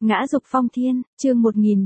Ngã dục phong thiên, chương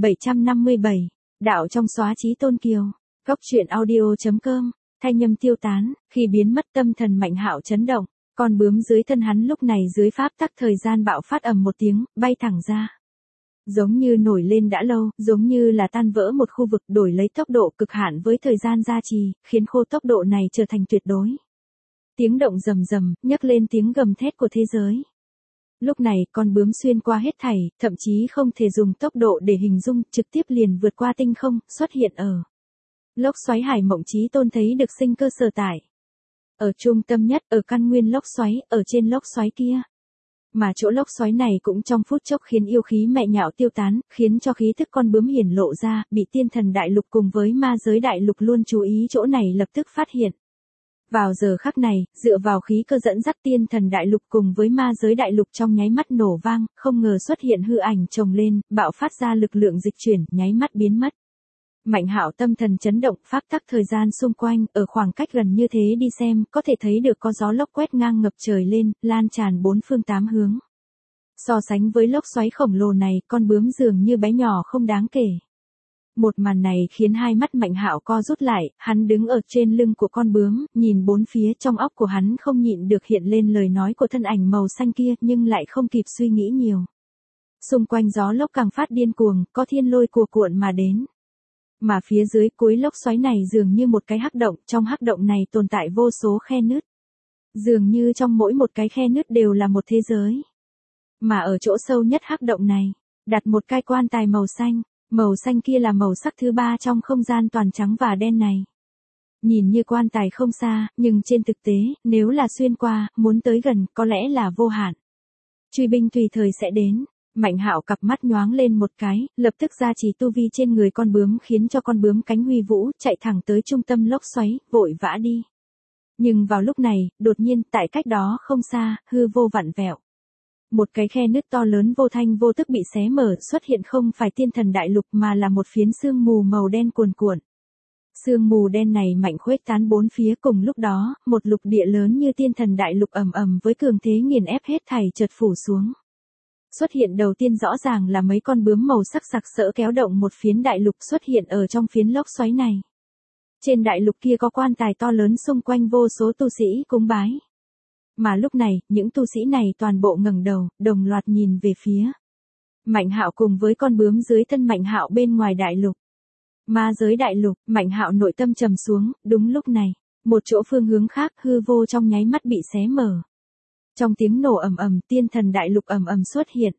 1757, đạo trong xóa trí tôn kiều. Góc truyện audio.com, thanh âm tiêu tán, khi biến mất tâm thần Mạnh Hạo chấn động, con bướm dưới thân hắn lúc này dưới pháp tắc thời gian bạo phát ầm một tiếng, bay thẳng ra. Giống như nổi lên đã lâu, giống như là tan vỡ một khu vực đổi lấy tốc độ cực hạn với thời gian gia trì, khiến khô tốc độ này trở thành tuyệt đối. Tiếng động rầm rầm, nhấc lên tiếng gầm thét của thế giới. Lúc này con bướm xuyên qua hết thảy, thậm chí không thể dùng tốc độ để hình dung, trực tiếp liền vượt qua tinh không, xuất hiện ở lốc xoáy Hải Mộng Chí Tôn thấy được sinh cơ sở tại. Ở trung tâm nhất, ở căn nguyên lốc xoáy, ở trên lốc xoáy kia. Mà chỗ lốc xoáy này cũng trong phút chốc khiến yêu khí mẹ nhạo tiêu tán, khiến cho khí thức con bướm hiển lộ ra, bị tiên thần đại lục cùng với ma giới đại lục luôn chú ý chỗ này lập tức phát hiện. Vào giờ khắc này, dựa vào khí cơ dẫn dắt tiên thần đại lục cùng với ma giới đại lục trong nháy mắt nổ vang, không ngờ xuất hiện hư ảnh chồng lên, bạo phát ra lực lượng dịch chuyển, nháy mắt biến mất. Mạnh Hạo tâm thần chấn động, pháp tắc thời gian xung quanh, ở khoảng cách gần như thế đi xem, có thể thấy được có gió lốc quét ngang ngập trời lên, lan tràn bốn phương tám hướng. So sánh với lốc xoáy khổng lồ này, con bướm dường như bé nhỏ không đáng kể. Một màn này khiến hai mắt Mạnh Hạo co rút lại, hắn đứng ở trên lưng của con bướm, nhìn bốn phía, trong óc của hắn không nhịn được hiện lên lời nói của thân ảnh màu xanh kia, nhưng lại không kịp suy nghĩ nhiều. Xung quanh gió lốc càng phát điên cuồng, có thiên lôi cuồn cuộn mà đến. Mà phía dưới cuối lốc xoáy này dường như một cái hắc động, trong hắc động này tồn tại vô số khe nứt. Dường như trong mỗi một cái khe nứt đều là một thế giới. Mà ở chỗ sâu nhất hắc động này, đặt một cái quan tài màu xanh. Màu xanh kia là màu sắc thứ ba trong không gian toàn trắng và đen này. Nhìn như quan tài không xa, nhưng trên thực tế, nếu là xuyên qua, muốn tới gần, có lẽ là vô hạn. Truy binh tùy thời sẽ đến. Mạnh Hạo cặp mắt nhoáng lên một cái, lập tức gia trì tu vi trên người con bướm khiến cho con bướm cánh huy vũ, chạy thẳng tới trung tâm lốc xoáy, vội vã đi. Nhưng vào lúc này, đột nhiên, tại cách đó không xa, hư vô vặn vẹo. Một cái khe nứt to lớn vô thanh vô tức bị xé mở, xuất hiện không phải tiên thần đại lục mà là một phiến sương mù màu đen cuồn cuộn. Sương mù đen này mạnh khuếch tán bốn phía, cùng lúc đó, một lục địa lớn như tiên thần đại lục ầm ầm với cường thế nghiền ép hết thảy chợt phủ xuống. Xuất hiện đầu tiên rõ ràng là mấy con bướm màu sắc sặc sỡ kéo động một phiến đại lục xuất hiện ở trong phiến lốc xoáy này. Trên đại lục kia có quan tài to lớn xung quanh vô số tu sĩ cúng bái. Mà lúc này, những tu sĩ này toàn bộ ngẩng đầu, đồng loạt nhìn về phía Mạnh Hạo cùng với con bướm dưới thân Mạnh Hạo bên ngoài đại lục. Ma giới đại lục, Mạnh Hạo nội tâm trầm xuống, đúng lúc này, một chỗ phương hướng khác hư vô trong nháy mắt bị xé mở. Trong tiếng nổ ầm ầm, tiên thần đại lục ầm ầm xuất hiện.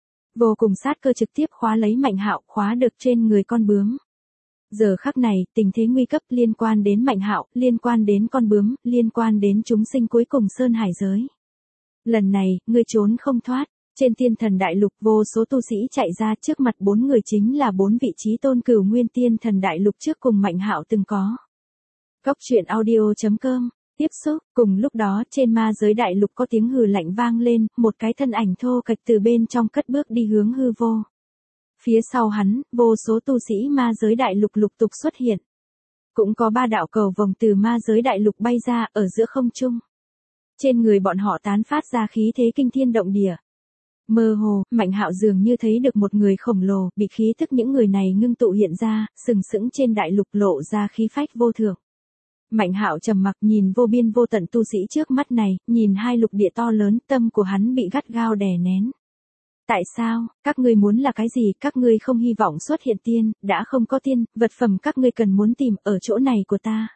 Vô cùng sát cơ trực tiếp khóa lấy Mạnh Hạo, khóa được trên người con bướm. Giờ khắc này, tình thế nguy cấp liên quan đến Mạnh Hạo, liên quan đến con bướm, liên quan đến chúng sinh cuối cùng sơn hải giới. Lần này, ngươi trốn không thoát. Trên tiên thần đại lục vô số tu sĩ chạy ra, trước mặt bốn người chính là bốn vị trí tôn cửu nguyên tiên thần đại lục trước cùng Mạnh Hạo từng có. Góc truyện audio.com, tiếp xúc, cùng lúc đó trên ma giới đại lục có tiếng hừ lạnh vang lên, một cái thân ảnh thô kệch từ bên trong cất bước đi hướng hư vô. Phía sau hắn, vô số tu sĩ ma giới đại lục lục tục xuất hiện. Cũng có ba đạo cầu vồng từ ma giới đại lục bay ra, ở giữa không trung. Trên người bọn họ tán phát ra khí thế kinh thiên động địa. Mơ hồ, Mạnh Hạo dường như thấy được một người khổng lồ, bị khí thức những người này ngưng tụ hiện ra, sừng sững trên đại lục lộ ra khí phách vô thượng. Mạnh Hạo trầm mặc nhìn vô biên vô tận tu sĩ trước mắt này, nhìn hai lục địa to lớn, tâm của hắn bị gắt gao đè nén. Tại sao, các ngươi muốn là cái gì, các ngươi không hy vọng xuất hiện tiên, đã không có tiên, vật phẩm các ngươi cần muốn tìm ở chỗ này của ta.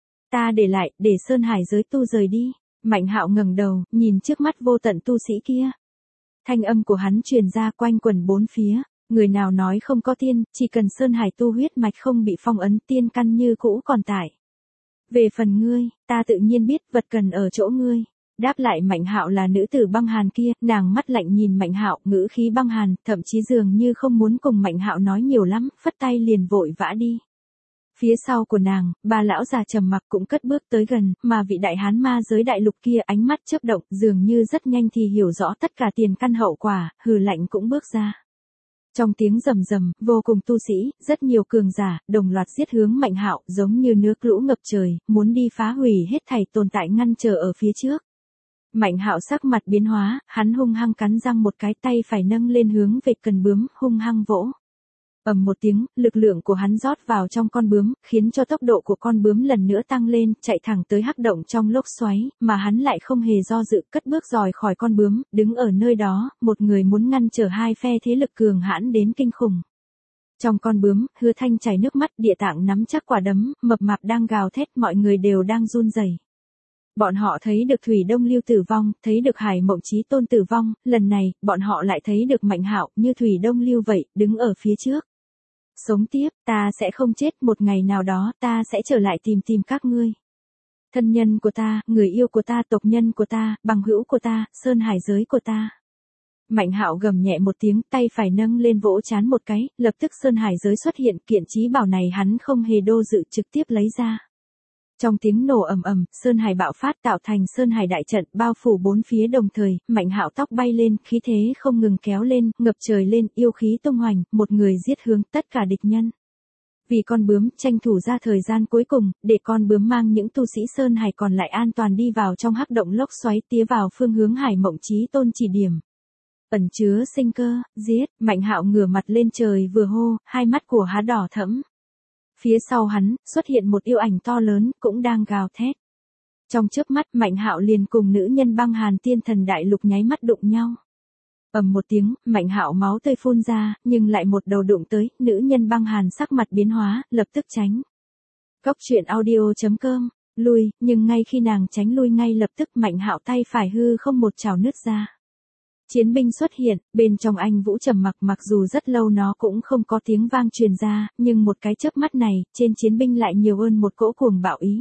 Ta để lại, để sơn hải giới tu rời đi. Mạnh Hạo ngẩng đầu, nhìn trước mắt vô tận tu sĩ kia. Thanh âm của hắn truyền ra quanh quẩn bốn phía, người nào nói không có tiên, chỉ cần sơn hải tu huyết mạch không bị phong ấn, tiên căn như cũ còn tại. Về phần ngươi, ta tự nhiên biết vật cần ở chỗ ngươi. Đáp lại Mạnh Hạo là nữ tử băng hàn kia, nàng mắt lạnh nhìn Mạnh Hạo, ngữ khí băng hàn, thậm chí dường như không muốn cùng Mạnh Hạo nói nhiều lắm, phất tay liền vội vã đi. Phía sau của nàng, ba lão già trầm mặc cũng cất bước tới gần, mà vị đại hán ma giới đại lục kia ánh mắt chớp động, dường như rất nhanh thì hiểu rõ tất cả tiền căn hậu quả, hừ lạnh cũng bước ra. Trong tiếng rầm rầm, vô cùng tu sĩ, rất nhiều cường giả, đồng loạt giết hướng Mạnh Hạo, giống như nước lũ ngập trời, muốn đi phá hủy hết thảy tồn tại ngăn trở ở phía trước. Mạnh Hạo sắc mặt biến hóa, hắn hung hăng cắn răng một cái, tay phải nâng lên hướng về cần bướm, hung hăng vỗ. Ầm một tiếng, lực lượng của hắn rót vào trong con bướm, khiến cho tốc độ của con bướm lần nữa tăng lên, chạy thẳng tới hắc động trong lốc xoáy, mà hắn lại không hề do dự, cất bước rời khỏi con bướm, đứng ở nơi đó, một người muốn ngăn trở hai phe thế lực cường hãn đến kinh khủng. Trong con bướm, Hứa Thanh chảy nước mắt, Địa Tạng nắm chắc quả đấm, mập mạp đang gào thét, mọi người đều đang run rẩy. Bọn họ thấy được Thủy Đông Lưu tử vong, thấy được Hải Mộng Chí Tôn tử vong, lần này, bọn họ lại thấy được Mạnh Hạo như Thủy Đông Lưu vậy, đứng ở phía trước. Sống tiếp, ta sẽ không chết, một ngày nào đó ta sẽ trở lại tìm các ngươi. Thân nhân của ta, người yêu của ta, tộc nhân của ta, bằng hữu của ta, sơn hải giới của ta. Mạnh Hạo gầm nhẹ một tiếng, tay phải nâng lên vỗ trán một cái, lập tức sơn hải giới xuất hiện, kiện chí bảo này hắn không hề do dự trực tiếp lấy ra. Trong tiếng nổ ầm ầm, sơn hải bạo phát tạo thành sơn hải đại trận, bao phủ bốn phía đồng thời, Mạnh Hạo tóc bay lên, khí thế không ngừng kéo lên, ngập trời lên, yêu khí tung hoành, một người giết hướng tất cả địch nhân. Vì con bướm, tranh thủ ra thời gian cuối cùng, để con bướm mang những tu sĩ sơn hải còn lại an toàn đi vào trong hắc động lốc xoáy, tía vào phương hướng Hải Mộng Chí Tôn chỉ điểm. Ẩn chứa sinh cơ, giết, Mạnh Hạo ngửa mặt lên trời vừa hô, hai mắt của hắn đỏ thẫm. Phía sau hắn, xuất hiện một yêu ảnh to lớn, cũng đang gào thét. Trong chớp mắt, Mạnh Hạo liền cùng nữ nhân băng hàn tiên thần đại lục nháy mắt đụng nhau. Ầm một tiếng, Mạnh Hạo máu tươi phun ra, nhưng lại một đầu đụng tới, nữ nhân băng hàn sắc mặt biến hóa, lập tức tránh. Cốc truyện audio.com, lui, nhưng ngay khi nàng tránh lui ngay lập tức Mạnh Hạo tay phải hư không một trảo nứt ra. Chiến binh xuất hiện, bên trong anh Vũ trầm mặc, mặc dù rất lâu nó cũng không có tiếng vang truyền ra, nhưng một cái chớp mắt này, trên chiến binh lại nhiều hơn một cỗ cuồng bạo ý.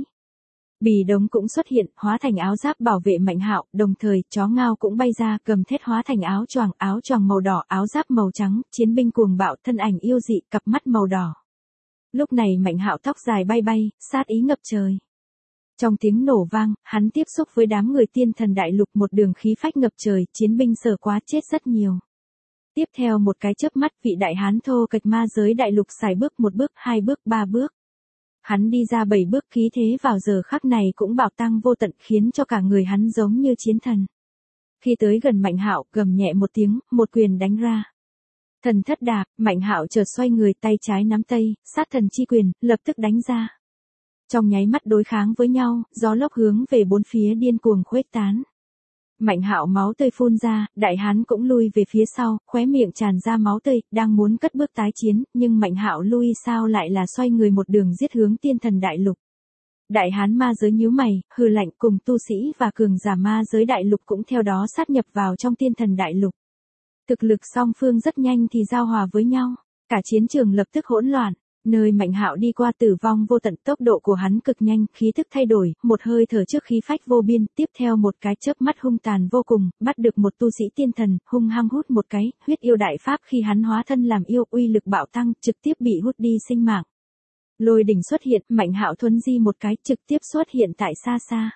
Bì đống cũng xuất hiện, hóa thành áo giáp bảo vệ Mạnh Hạo, đồng thời, chó ngao cũng bay ra, gầm thét hóa thành áo choàng màu đỏ, áo giáp màu trắng, chiến binh cuồng bạo, thân ảnh yêu dị, cặp mắt màu đỏ. Lúc này Mạnh Hạo tóc dài bay bay, sát ý ngập trời. Trong tiếng nổ vang, hắn tiếp xúc với đám người tiên thần đại lục, một đường khí phách ngập trời, chiến binh sợ quá chết rất nhiều. Tiếp theo một cái chớp mắt, vị đại hán thô kệch ma giới đại lục xài bước, một bước, hai bước, ba bước. Hắn đi ra 7 bước, khí thế vào giờ khắc này cũng bạo tăng vô tận, khiến cho cả người hắn giống như chiến thần. Khi tới gần Mạnh Hạo, gầm nhẹ một tiếng, một quyền đánh ra. Thần thất đạp, Mạnh Hạo chợt xoay người, tay trái nắm tay, sát thần chi quyền, lập tức đánh ra. Trong nháy mắt đối kháng với nhau, gió lốc hướng về bốn phía điên cuồng khuếch tán. Mạnh Hạo máu tươi phun ra, đại hán cũng lui về phía sau, khóe miệng tràn ra máu tươi, đang muốn cất bước tái chiến, nhưng Mạnh Hạo lui sao lại là xoay người một đường giết hướng tiên thần đại lục. Đại hán ma giới nhíu mày, hừ lạnh, cùng tu sĩ và cường giả ma giới đại lục cũng theo đó sát nhập vào trong tiên thần đại lục. Thực lực song phương rất nhanh thì giao hòa với nhau, cả chiến trường lập tức hỗn loạn. Nơi Mạnh Hạo đi qua tử vong vô tận, tốc độ của hắn cực nhanh, khí tức thay đổi, một hơi thở trước khí phách vô biên, tiếp theo một cái chớp mắt hung tàn vô cùng, bắt được một tu sĩ tiên thần, hung hăng hút một cái, huyết yêu đại pháp khi hắn hóa thân làm yêu, uy lực bạo tăng, trực tiếp bị hút đi sinh mạng. Lôi đỉnh xuất hiện, Mạnh Hạo thuấn di một cái, trực tiếp xuất hiện tại xa xa.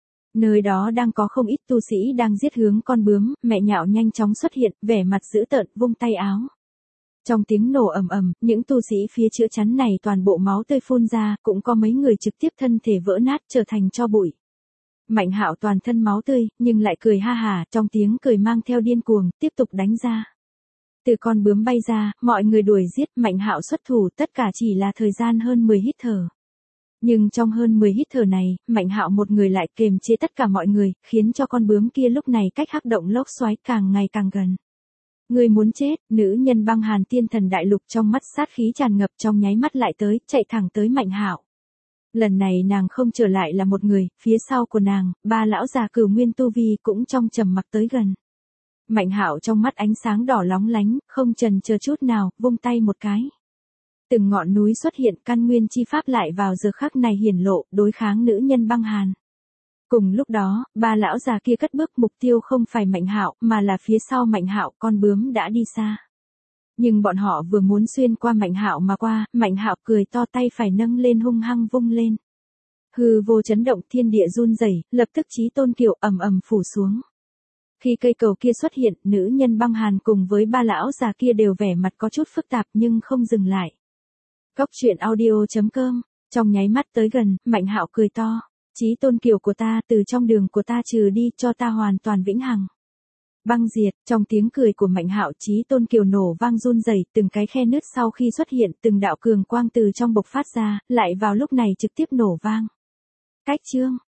Nơi đó đang có không ít tu sĩ đang giết hướng con bướm, mẹ nhạo nhanh chóng xuất hiện, vẻ mặt dữ tợn, vung tay áo. Trong tiếng nổ ầm ầm, những tu sĩ phía chữa chắn này toàn bộ máu tươi phun ra, cũng có mấy người trực tiếp thân thể vỡ nát trở thành tro bụi. Mạnh Hạo toàn thân máu tươi, nhưng lại cười ha hà, trong tiếng cười mang theo điên cuồng, tiếp tục đánh ra. Từ con bướm bay ra, mọi người đuổi giết, Mạnh Hạo xuất thủ, tất cả chỉ là thời gian hơn 10 hít thở. Nhưng trong hơn 10 hít thở này, Mạnh Hạo một người lại kềm chế tất cả mọi người, khiến cho con bướm kia lúc này cách hắc động lốc xoáy càng ngày càng gần. Người muốn chết, nữ nhân băng hàn tiên thần đại lục trong mắt sát khí tràn ngập, trong nháy mắt lại tới, chạy thẳng tới Mạnh Hạo. Lần này nàng không trở lại là một người, phía sau của nàng, ba lão già Cửu Nguyên tu vi cũng trong trầm mặc tới gần. Mạnh Hạo trong mắt ánh sáng đỏ lóng lánh, không chần chờ chút nào, vung tay một cái. Từng ngọn núi xuất hiện, căn nguyên chi pháp lại vào giờ khắc này hiển lộ, đối kháng nữ nhân băng hàn. Cùng lúc đó, ba lão già kia cất bước, mục tiêu không phải Mạnh Hạo, mà là phía sau Mạnh Hạo, con bướm đã đi xa. Nhưng bọn họ vừa muốn xuyên qua Mạnh Hạo mà qua, Mạnh Hạo cười to, tay phải nâng lên hung hăng vung lên. Hư vô chấn động, thiên địa run rẩy, lập tức Chí Tôn kiều ầm ầm phủ xuống. Khi cây cầu kia xuất hiện, nữ nhân băng hàn cùng với ba lão già kia đều vẻ mặt có chút phức tạp nhưng không dừng lại. Cốc truyện audio.com, trong nháy mắt tới gần, Mạnh Hạo cười to. Chí tôn kiều của ta, từ trong đường của ta trừ đi, cho ta hoàn toàn vĩnh hằng. Băng diệt, trong tiếng cười của Mạnh Hạo, chí tôn kiều nổ vang run rẩy, từng cái khe nứt sau khi xuất hiện, từng đạo cường quang từ trong bộc phát ra, lại vào lúc này trực tiếp nổ vang. Cách chương